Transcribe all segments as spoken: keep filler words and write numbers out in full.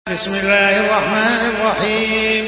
بسم الله الرحمن الرحيم.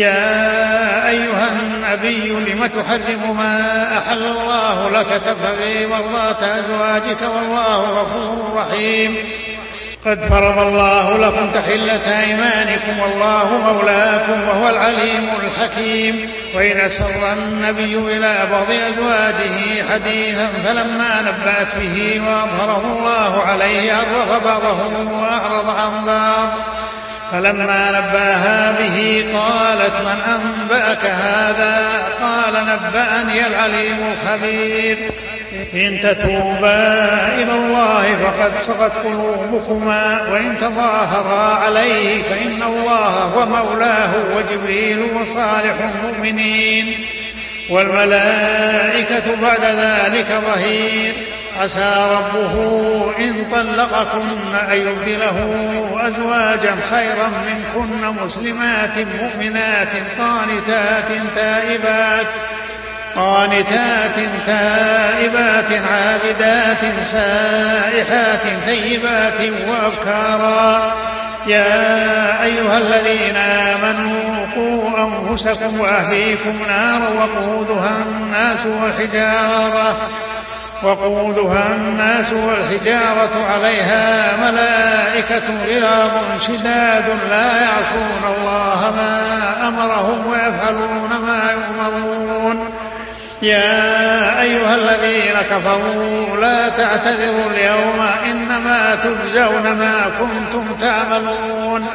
يا أيها النبي لم تحرم ما أحل الله لك تبتغي مرضات أزواجك والله غفور رحيم. قد فرض الله لكم تحلة أيمانكم والله مولاكم وهو العليم الحكيم. وإذا سر النبي إلى بعض أزواجه حديثا فلما نبأت به وأظهره الله عليه عرف بعضه وأعرض عن بعض فلما نباها به قالت من أنبأك هذا؟ قال نبأني العليم الخبير. إن تتوبا إلى الله فقد صغت قلوبكما وإن تظاهرا عليه فإن الله هو مولاه وجبريل وصالح المؤمنين والملائكة بعد ذلك ظهير. عسى ربه إن طلقكن أن يبدله أزواجا خيرا منكن مسلمات مؤمنات قانتات تائبات قانتات تائبات عابدات سائحات ثيبات وأبكارا. يا أيها الذين آمنوا قوا أنفسكم وأهليكم نارا وقودها الناس والحجارة وقودها الناس والحجارة عليها ملائكة غلاظ شداد لا يعصون الله ما أمرهم ويفعلون ما يؤمرون. يا أيها الذين كفروا لا تعتذروا اليوم إنما تجزون ما كنتم تعملون.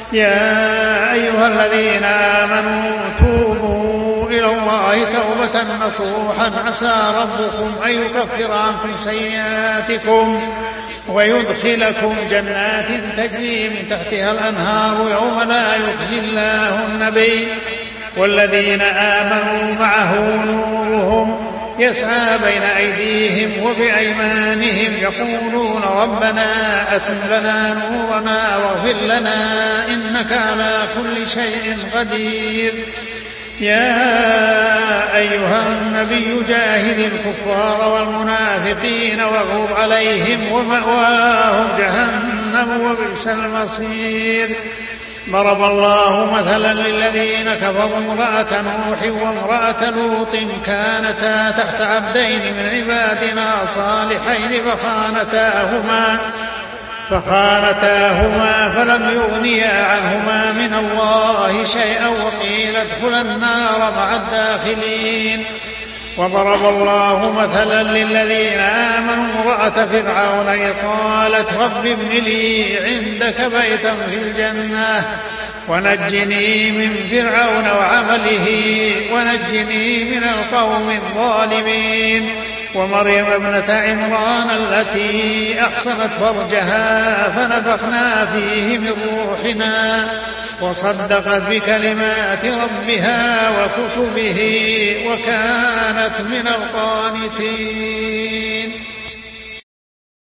يا أيها الذين آمنوا توبوا إلى الله توبة نصوحا عسى ربكم أن يكفر عنكم سيئاتكم ويدخلكم جنات تجري من تحتها الأنهار يوم لا يخزي الله النبي والذين آمنوا معه نورهم يسعى بين أيديهم وبأيمانهم يقولون ربنا أتم لنا نورنا واغفر لنا إنك على كل شيء قدير. يا أيها النبي جاهد الكفار والمنافقين واغلظ عليهم ومأواهم جهنم وبئس المصير. ضرب الله مثلا للذين كفروا امرأة نوح وامرأة لوط كانتا تحت عبدين من عبادنا صالحين فخانتاهما فخانتاهما فلم يغنيا عنهما من الله شيئا وقيل ادخلا النار مع الداخلين. وضرب الله مثلا للذين آمنوا امرأة فرعون إذ قالت رب ابن لي عندك بيتا في الجنة ونجني من فرعون وعمله ونجني من القوم الظالمين. ومريم ابنة عمران التي أحصنت فرجها فنفخنا فيه من روحنا وصدقت بكلمات ربها وكتبه وكانت من القانتين.